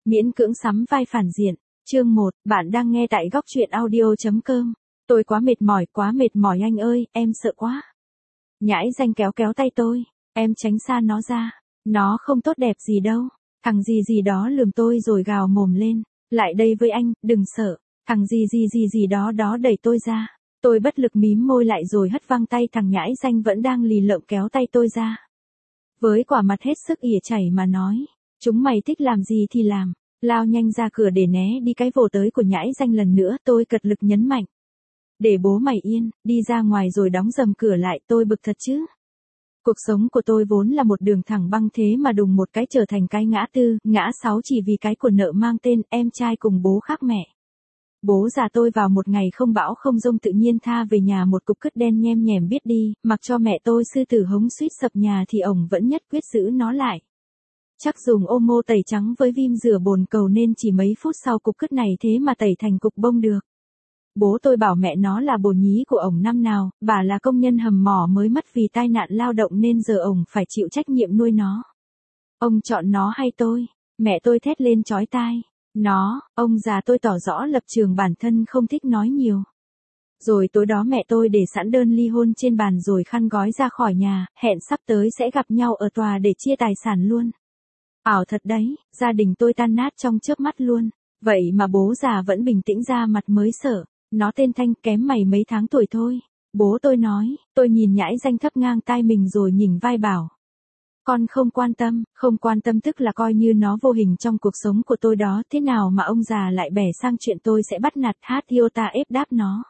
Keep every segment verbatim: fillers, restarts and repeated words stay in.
Miễn cưỡng sắm vai phản diện. Chương một, bạn đang nghe tại góc truyện audio chấm com. Tôi quá mệt mỏi, quá mệt mỏi anh ơi, em sợ quá. Nhãi danh kéo kéo tay tôi, em tránh xa nó ra. Nó không tốt đẹp gì đâu. Thằng gì gì đó lườm tôi rồi gào mồm lên. Lại đây với anh, đừng sợ. Thằng gì gì gì gì đó đó đẩy tôi ra. Tôi bất lực mím môi lại rồi hất văng tay thằng nhãi danh vẫn đang lì lợm kéo tay tôi ra. Với quả mặt hết sức ỉa chảy mà nói. Chúng mày thích làm gì thì làm. Lao nhanh ra cửa để né đi cái vồ tới của nhãi danh lần nữa, tôi cật lực nhấn mạnh. Để bố mày yên, đi ra ngoài rồi đóng dầm cửa lại, tôi bực thật chứ. Cuộc sống của tôi vốn là một đường thẳng băng thế mà đùng một cái trở thành cái ngã tư, ngã sáu chỉ vì cái của nợ mang tên em trai cùng bố khác mẹ. Bố già tôi vào một ngày không bão không dông tự nhiên tha về nhà một cục cứt đen nhem nhèm biết đi, mặc cho mẹ tôi sư tử hống suýt sập nhà thì ổng vẫn nhất quyết giữ nó lại. Chắc dùng ô mô tẩy trắng với vim rửa bồn cầu nên chỉ mấy phút sau cục cứt này thế mà tẩy thành cục bông được. Bố tôi bảo mẹ nó là bồ nhí của ổng năm nào, bà là công nhân hầm mỏ mới mất vì tai nạn lao động nên giờ ổng phải chịu trách nhiệm nuôi nó. Ông chọn nó hay tôi? Mẹ tôi thét lên chói tai. Nó, ông già tôi tỏ rõ lập trường bản thân không thích nói nhiều. Rồi tối đó mẹ tôi để sẵn đơn ly hôn trên bàn rồi khăn gói ra khỏi nhà, hẹn sắp tới sẽ gặp nhau ở tòa để chia tài sản luôn. Ảo thật đấy, gia đình tôi tan nát trong chớp mắt luôn. Vậy mà bố già vẫn bình tĩnh ra mặt mới sợ. Nó tên Thanh, kém mày mấy tháng tuổi thôi. Bố tôi nói, tôi nhìn nhãi danh thấp ngang tai mình rồi nhỉnh vai bảo. Con không quan tâm, không quan tâm tức là coi như nó vô hình trong cuộc sống của tôi đó. Thế nào mà ông già lại bẻ sang chuyện tôi sẽ bắt nạt hát Iota ép đáp nó.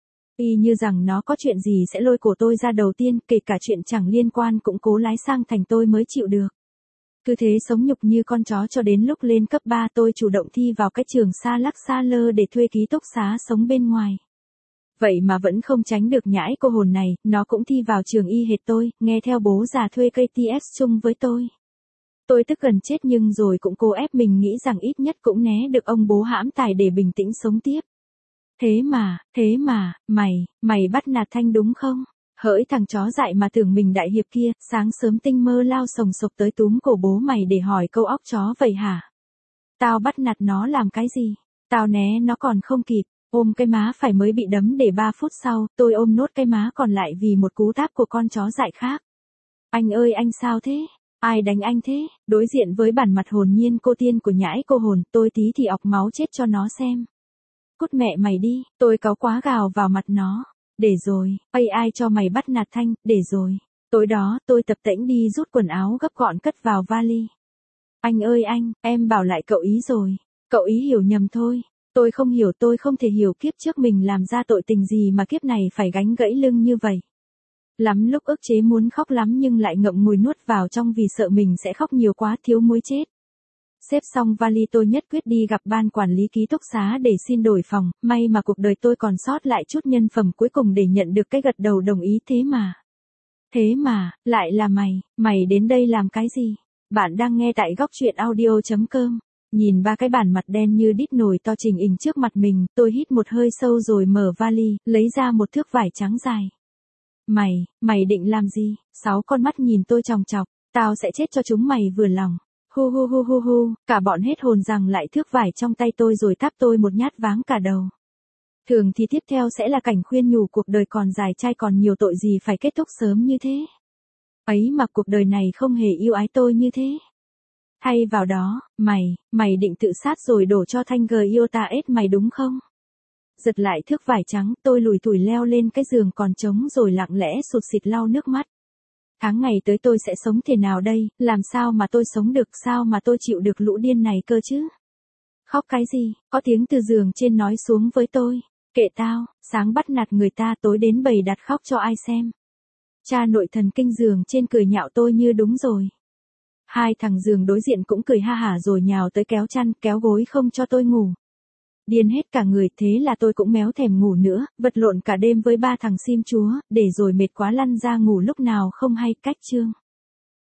Y như rằng nó có chuyện gì sẽ lôi cổ tôi ra đầu tiên, kể cả chuyện chẳng liên quan cũng cố lái sang thành tôi mới chịu được. Cứ thế sống nhục như con chó cho đến lúc lên cấp ba tôi chủ động thi vào cái trường xa lắc xa lơ để thuê ký túc xá sống bên ngoài. Vậy mà vẫn không tránh được nhãi cô hồn này, nó cũng thi vào trường y hệt tôi, nghe theo bố già thuê ca tê ét chung với tôi. Tôi tức gần chết nhưng rồi cũng cố ép mình nghĩ rằng ít nhất cũng né được ông bố hãm tài để bình tĩnh sống tiếp. Thế mà, thế mà, mày, mày bắt nạt Thanh đúng không? Hỡi thằng chó dại mà tưởng mình đại hiệp kia, sáng sớm tinh mơ lao sồng sộc tới túm cổ bố mày để hỏi câu óc chó vậy hả? Tao bắt nạt nó làm cái gì? Tao né nó còn không kịp, ôm cái má phải mới bị đấm để ba phút sau, tôi ôm nốt cái má còn lại vì một cú táp của con chó dại khác. Anh ơi anh sao thế? Ai đánh anh thế? Đối diện với bản mặt hồn nhiên cô tiên của nhãi cô hồn, tôi tí thì ọc máu chết cho nó xem. Cút mẹ mày đi, tôi cáu quá gào vào mặt nó. Để rồi, ây ai cho mày bắt nạt Thanh, để rồi. Tối đó, tôi tập tễnh đi rút quần áo gấp gọn cất vào vali. Anh ơi anh, em bảo lại cậu ý rồi. Cậu ý hiểu nhầm thôi. Tôi không hiểu, tôi không thể hiểu kiếp trước mình làm ra tội tình gì mà kiếp này phải gánh gãy lưng như vậy. Lắm lúc ức chế muốn khóc lắm nhưng lại ngậm ngùi nuốt vào trong vì sợ mình sẽ khóc nhiều quá thiếu muối chết. Xếp xong vali tôi nhất quyết đi gặp ban quản lý ký túc xá để xin đổi phòng, may mà cuộc đời tôi còn sót lại chút nhân phẩm cuối cùng để nhận được cái gật đầu đồng ý thế mà. Thế mà, lại là mày, mày đến đây làm cái gì? Bạn đang nghe tại góc truyện audio chấm com. Nhìn ba cái bản mặt đen như đít nồi to trình hình trước mặt mình, tôi hít một hơi sâu rồi mở vali, lấy ra một thước vải trắng dài. Mày, mày định làm gì? Sáu con mắt nhìn tôi chòng chọc, tao sẽ chết cho chúng mày vừa lòng. Hu hu hu hu hu, cả bọn hết hồn rằng lại thước vải trong tay tôi rồi táp tôi một nhát váng cả đầu. Thường thì tiếp theo sẽ là cảnh khuyên nhủ cuộc đời còn dài trai còn nhiều tội gì phải kết thúc sớm như thế. Ấy mà cuộc đời này không hề yêu ái tôi như thế. Thay vào đó, mày, mày định tự sát rồi đổ cho Thanh gờ Iota ết mày đúng không? Giật lại thước vải trắng, tôi lủi thủi leo lên cái giường còn trống rồi lặng lẽ sụt sịt lau nước mắt. Tháng ngày tới tôi sẽ sống thế nào đây, làm sao mà tôi sống được, sao mà tôi chịu được lũ điên này cơ chứ? Khóc cái gì, có tiếng từ giường trên nói xuống với tôi, kệ tao, sáng bắt nạt người ta tối đến bày đặt khóc cho ai xem. Cha nội thần kinh giường trên cười nhạo tôi như đúng rồi. Hai thằng giường đối diện cũng cười ha hả rồi nhào tới kéo chăn, kéo gối không cho tôi ngủ. Điên hết cả người, thế là tôi cũng méo thèm ngủ nữa, vật lộn cả đêm với ba thằng sim chúa, để rồi mệt quá lăn ra ngủ lúc nào không hay. Cách chương.